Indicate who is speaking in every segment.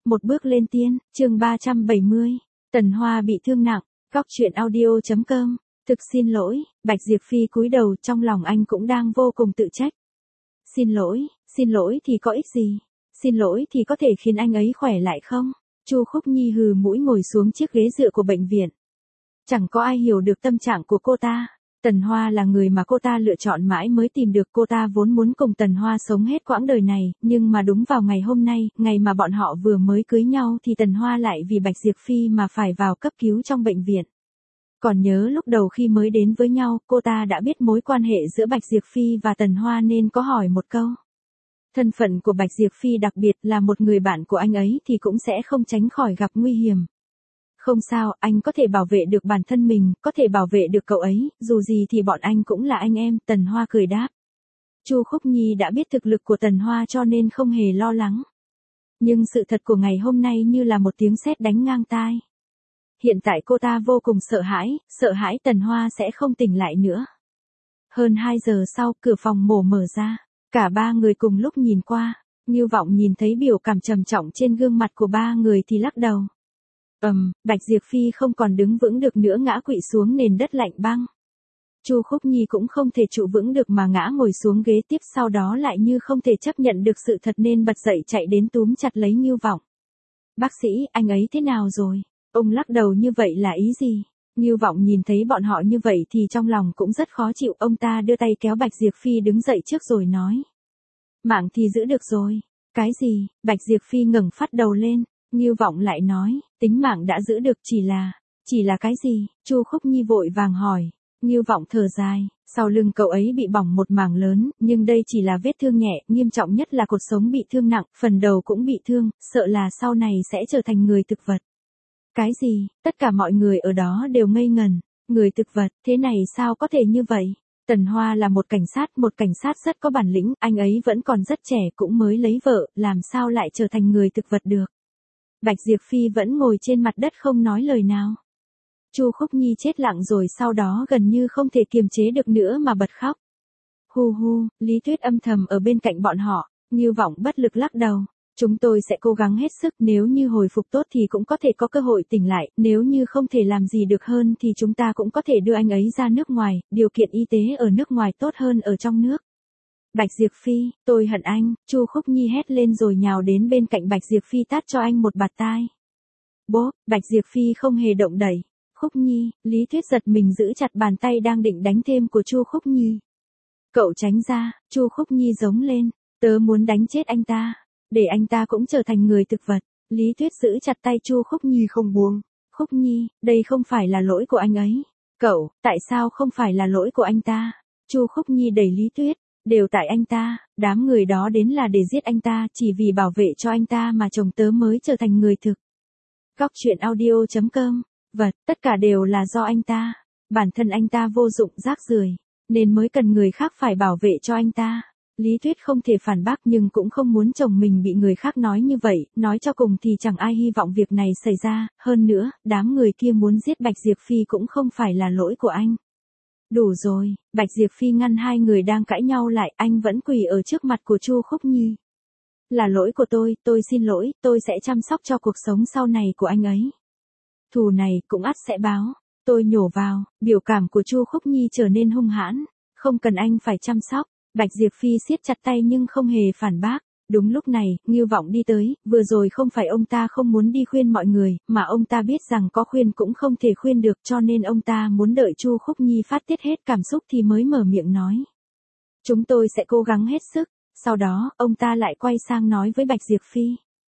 Speaker 1: Một bước lên tiên, chương 370. Tần Hoa bị thương nặng, Góc Chuyện Audio.com. Thực xin lỗi, Bạch Diệp Phi cúi đầu, trong lòng anh cũng đang vô cùng tự trách. Xin lỗi thì có ích gì? Xin lỗi thì có thể khiến anh ấy khỏe lại không? Chu Khúc Nhi hừ mũi ngồi xuống chiếc ghế dựa của bệnh viện. Chẳng có ai hiểu được tâm trạng của cô ta. Tần Hoa là người mà cô ta lựa chọn mãi mới tìm được. Cô ta vốn muốn cùng Tần Hoa sống hết quãng đời này, nhưng mà đúng vào ngày hôm nay, ngày mà bọn họ vừa mới cưới nhau thì Tần Hoa lại vì Bạch Diệp Phi mà phải vào cấp cứu trong bệnh viện. Còn nhớ lúc đầu khi mới đến với nhau, cô ta đã biết mối quan hệ giữa Bạch Diệp Phi và Tần Hoa nên có hỏi một câu. Thân phận của Bạch Diệp Phi đặc biệt là một người bạn của anh ấy thì cũng sẽ không tránh khỏi gặp nguy hiểm. Không sao, anh có thể bảo vệ được bản thân mình, có thể bảo vệ được cậu ấy, dù gì thì bọn anh cũng là anh em, Tần Hoa cười đáp. Chu Khúc Nhi đã biết thực lực của Tần Hoa cho nên không hề lo lắng. Nhưng sự thật của ngày hôm nay như là một tiếng sét đánh ngang tai. Hiện tại cô ta vô cùng sợ hãi Tần Hoa sẽ không tỉnh lại nữa. Hơn 2 giờ sau, cửa phòng mổ mở ra. Cả ba người cùng lúc nhìn qua. Ngưu Vọng nhìn thấy biểu cảm trầm trọng trên gương mặt của ba người thì lắc đầu. Bạch Diệp Phi không còn đứng vững được nữa, ngã quỵ xuống nền đất lạnh băng. Chu Khúc Nhi cũng không thể trụ vững được mà ngã ngồi xuống ghế tiếp, sau đó lại như không thể chấp nhận được sự thật nên bật dậy chạy đến túm chặt lấy Ngưu Vọng. Bác sĩ, anh ấy thế nào rồi? Ông lắc đầu như vậy là ý gì? Ngưu Vọng nhìn thấy bọn họ như vậy thì trong lòng cũng rất khó chịu, ông ta đưa tay kéo Bạch Diệp Phi đứng dậy trước rồi nói. Mạng thì giữ được rồi. Cái gì? Bạch Diệp Phi ngẩng phát đầu lên. Ngưu Vọng lại nói, tính mạng đã giữ được, chỉ là cái gì? Chu Khúc Nhi vội vàng hỏi. Ngưu Vọng thở dài, sau lưng cậu ấy bị bỏng một mảng lớn, nhưng đây chỉ là vết thương nhẹ, nghiêm trọng nhất là cột sống bị thương nặng, phần đầu cũng bị thương, sợ là sau này sẽ trở thành người thực vật. Cái gì? Tất cả mọi người ở đó đều ngây ngẩn. Người thực vật, thế này sao có thể như vậy? Tần Hoa là một cảnh sát rất có bản lĩnh, anh ấy vẫn còn rất trẻ, cũng mới lấy vợ, làm sao lại trở thành người thực vật được? Bạch Diệp Phi vẫn ngồi trên mặt đất không nói lời nào. Chu Khúc Nhi chết lặng rồi sau đó gần như không thể kiềm chế được nữa mà bật khóc. Hu hu, Lý Tuyết âm thầm ở bên cạnh bọn họ. Ngưu Vọng bất lực lắc đầu. Chúng tôi sẽ cố gắng hết sức, nếu như hồi phục tốt thì cũng có thể có cơ hội tỉnh lại, nếu như không thể làm gì được hơn thì chúng ta cũng có thể đưa anh ấy ra nước ngoài, điều kiện y tế ở nước ngoài tốt hơn ở trong nước. Bạch Diệp Phi, tôi hận anh, Chu Khúc Nhi hét lên rồi nhào đến bên cạnh Bạch Diệp Phi tát cho anh một bạt tai. Bố, Bạch Diệp Phi không hề động đậy. Khúc Nhi, Lý Tuyết giật mình giữ chặt bàn tay đang định đánh thêm của Chu Khúc Nhi. Cậu tránh ra, Chu Khúc Nhi giống lên, tớ muốn đánh chết anh ta, để anh ta cũng trở thành người thực vật. Lý Tuyết giữ chặt tay Chu Khúc Nhi không buông. Khúc Nhi, đây không phải là lỗi của anh ấy. Cậu, tại sao không phải là lỗi của anh ta? Chu Khúc Nhi đẩy Lý Tuyết. Đều tại anh ta, đám người đó đến là để giết anh ta, chỉ vì bảo vệ cho anh ta mà chồng tớ mới trở thành người thực. Góc Chuyện Audio.com. Vật, tất cả đều là do anh ta. Bản thân anh ta vô dụng, rác rưởi, nên mới cần người khác phải bảo vệ cho anh ta. Lý Tuyết không thể phản bác nhưng cũng không muốn chồng mình bị người khác nói như vậy, nói cho cùng thì chẳng ai hy vọng việc này xảy ra, hơn nữa, đám người kia muốn giết Bạch Diệp Phi cũng không phải là lỗi của anh. Đủ rồi, Bạch Diệp Phi ngăn hai người đang cãi nhau lại, anh vẫn quỳ ở trước mặt của Chu Khúc Nhi. Là lỗi của tôi xin lỗi, tôi sẽ chăm sóc cho cuộc sống sau này của anh ấy. Thù này cũng ắt sẽ báo, tôi nhổ vào, biểu cảm của Chu Khúc Nhi trở nên hung hãn, không cần anh phải chăm sóc. Bạch Diệp Phi siết chặt tay nhưng không hề phản bác. Đúng lúc này, Ngưu Vọng đi tới, vừa rồi không phải ông ta không muốn đi khuyên mọi người, mà ông ta biết rằng có khuyên cũng không thể khuyên được cho nên ông ta muốn đợi Chu Khúc Nhi phát tiết hết cảm xúc thì mới mở miệng nói. Chúng tôi sẽ cố gắng hết sức, sau đó, ông ta lại quay sang nói với Bạch Diệp Phi.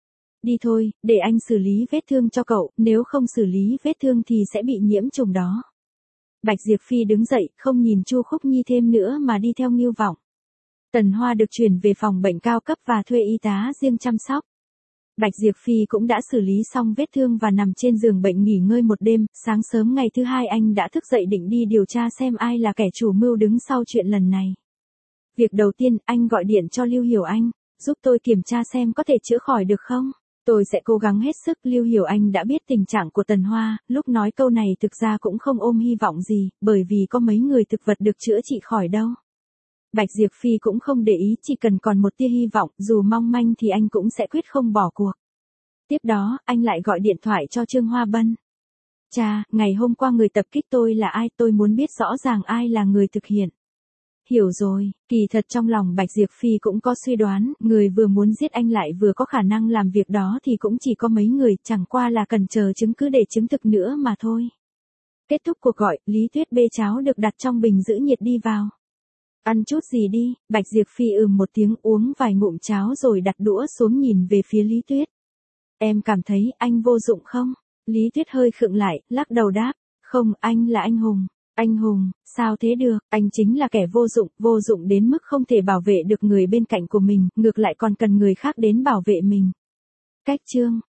Speaker 1: Đi thôi, để anh xử lý vết thương cho cậu, nếu không xử lý vết thương thì sẽ bị nhiễm trùng đó. Bạch Diệp Phi đứng dậy, không nhìn Chu Khúc Nhi thêm nữa mà đi theo Ngưu Vọng. Tần Hoa được chuyển về phòng bệnh cao cấp và thuê y tá riêng chăm sóc. Bạch Diệp Phi cũng đã xử lý xong vết thương và nằm trên giường bệnh nghỉ ngơi một đêm, sáng sớm ngày thứ hai anh đã thức dậy định đi điều tra xem ai là kẻ chủ mưu đứng sau chuyện lần này. Việc đầu tiên, anh gọi điện cho Lưu Hiểu Anh, giúp tôi kiểm tra xem có thể chữa khỏi được không. Tôi sẽ cố gắng hết sức. Lưu Hiểu Anh đã biết tình trạng của Tần Hoa, lúc nói câu này thực ra cũng không ôm hy vọng gì, bởi vì có mấy người thực vật được chữa trị khỏi đâu. Bạch Diệp Phi cũng không để ý, chỉ cần còn một tia hy vọng, dù mong manh thì anh cũng sẽ quyết không bỏ cuộc. Tiếp đó, anh lại gọi điện thoại cho Trương Hoa Bân. Cha, ngày hôm qua người tập kích tôi là ai, tôi muốn biết rõ ràng ai là người thực hiện. Hiểu rồi, kỳ thật trong lòng Bạch Diệp Phi cũng có suy đoán, người vừa muốn giết anh lại vừa có khả năng làm việc đó thì cũng chỉ có mấy người, chẳng qua là cần chờ chứng cứ để chứng thực nữa mà thôi. Kết thúc cuộc gọi, Lý Tuyết bê cháo được đặt trong bình giữ nhiệt đi vào. Ăn chút gì đi, Bạch Diệp Phi một tiếng uống vài ngụm cháo rồi đặt đũa xuống nhìn về phía Lý Tuyết. Em cảm thấy anh vô dụng không? Lý Tuyết hơi khựng lại, lắc đầu đáp. Không, anh là anh hùng. Anh hùng, sao thế được, anh chính là kẻ vô dụng đến mức không thể bảo vệ được người bên cạnh của mình, ngược lại còn cần người khác đến bảo vệ mình. Cách chương